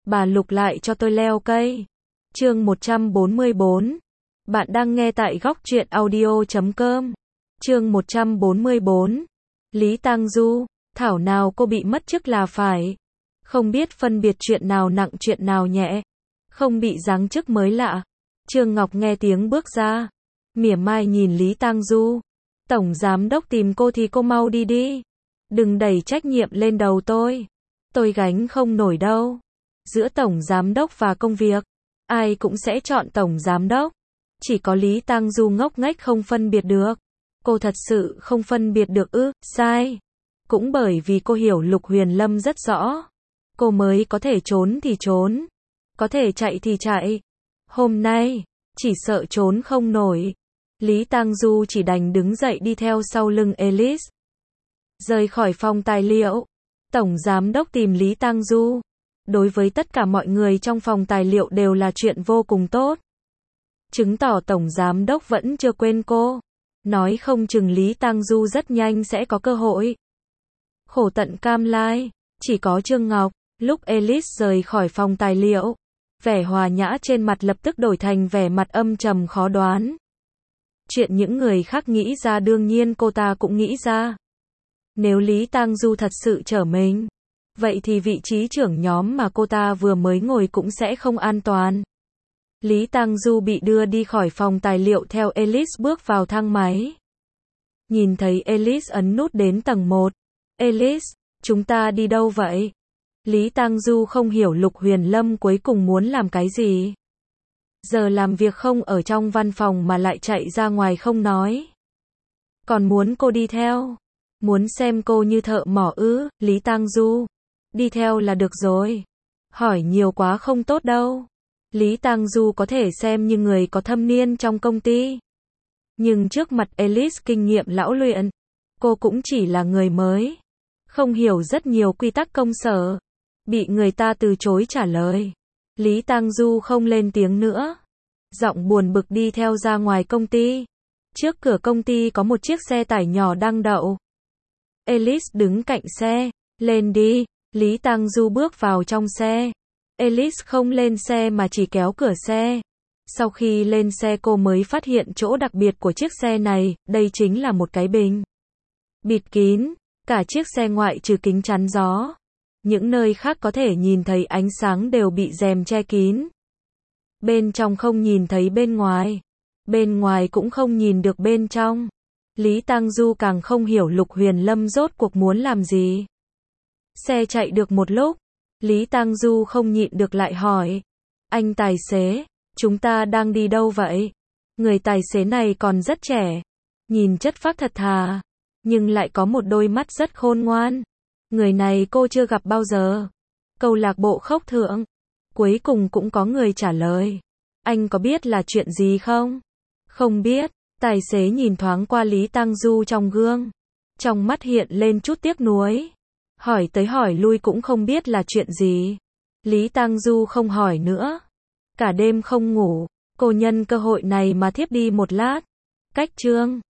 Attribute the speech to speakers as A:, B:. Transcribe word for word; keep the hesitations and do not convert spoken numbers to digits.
A: Bà Lục lại cho tôi leo cây. Chương một trăm bốn mươi bốn. Bạn đang nghe tại góc truyện audio chấm com. Chương một trăm bốn mươi bốn. Lý Tang Du, thảo nào cô bị mất chức là phải. Không biết phân biệt chuyện nào nặng chuyện nào nhẹ. Không bị giáng chức mới lạ. Trương Ngọc nghe tiếng bước ra. Mỉa mai nhìn Lý Tang Du. Tổng giám đốc tìm cô thì cô mau đi đi. Đừng đẩy trách nhiệm lên đầu tôi. Tôi gánh không nổi đâu. Giữa tổng giám đốc và công việc, ai cũng sẽ chọn tổng giám đốc. Chỉ có Lý Tang Du ngốc nghếch không phân biệt được. Cô thật sự không phân biệt được ư? Sai. Cũng bởi vì cô hiểu Lục Huyền Lâm rất rõ. Cô mới có thể trốn thì trốn. Có thể chạy thì chạy. Hôm nay, chỉ sợ trốn không nổi. Lý Tang Du chỉ đành đứng dậy đi theo sau lưng Alice. Rời khỏi phòng tài liệu, tổng giám đốc tìm Lý Tang Du. Đối với tất cả mọi người trong phòng tài liệu đều là chuyện vô cùng tốt. Chứng tỏ tổng giám đốc vẫn chưa quên cô. Nói không chừng Lý Tang Du rất nhanh sẽ có cơ hội. Khổ tận cam lai, chỉ có Trương Ngọc. Lúc Alice rời khỏi phòng tài liệu, vẻ hòa nhã trên mặt lập tức đổi thành vẻ mặt âm trầm khó đoán. Chuyện những người khác nghĩ ra đương nhiên cô ta cũng nghĩ ra. Nếu Lý Tang Du thật sự trở mình, vậy thì vị trí trưởng nhóm mà cô ta vừa mới ngồi cũng sẽ không an toàn. Lý Tang Du bị đưa đi khỏi phòng tài liệu theo Alice bước vào thang máy. Nhìn thấy Alice ấn nút đến tầng một. Alice, chúng ta đi đâu vậy? Lý Tang Du không hiểu Lục Huyền Lâm cuối cùng muốn làm cái gì. Giờ làm việc không ở trong văn phòng mà lại chạy ra ngoài không nói. Còn muốn cô đi theo. Muốn xem cô như thợ mỏ ư? Lý Tang Du. Đi theo là được rồi. Hỏi nhiều quá không tốt đâu. Lý Tang Du có thể xem như người có thâm niên trong công ty. Nhưng trước mặt Alice kinh nghiệm lão luyện, cô cũng chỉ là người mới. Không hiểu rất nhiều quy tắc công sở. Bị người ta từ chối trả lời. Lý Tang Du không lên tiếng nữa. Giọng buồn bực đi theo ra ngoài công ty. Trước cửa công ty có một chiếc xe tải nhỏ đang đậu. Alice đứng cạnh xe. Lên đi. Lý Tang Du bước vào trong xe. Alice không lên xe mà chỉ kéo cửa xe. Sau khi lên xe cô mới phát hiện chỗ đặc biệt của chiếc xe này, đây chính là một cái bình. Bịt kín, cả chiếc xe ngoại trừ kính chắn gió. Những nơi khác có thể nhìn thấy ánh sáng đều bị rèm che kín. Bên trong không nhìn thấy bên ngoài. Bên ngoài cũng không nhìn được bên trong. Lý Tang Du càng không hiểu Lục Huyền Lâm rốt cuộc muốn làm gì. Xe chạy được một lúc. Lý Tang Du không nhịn được lại hỏi. Anh tài xế, chúng ta đang đi đâu vậy? Người tài xế này còn rất trẻ. Nhìn chất phác thật thà. Nhưng lại có một đôi mắt rất khôn ngoan. Người này cô chưa gặp bao giờ. Câu lạc bộ Khốc Thượng. Cuối cùng cũng có người trả lời. Anh có biết là chuyện gì không? Không biết. Tài xế nhìn thoáng qua Lý Tang Du trong gương. Trong mắt hiện lên chút tiếc nuối. Hỏi tới hỏi lui cũng không biết là chuyện gì. Lý Tang Du không hỏi nữa. Cả đêm không ngủ. Cô nhân cơ hội này mà thiếp đi một lát. Cách chương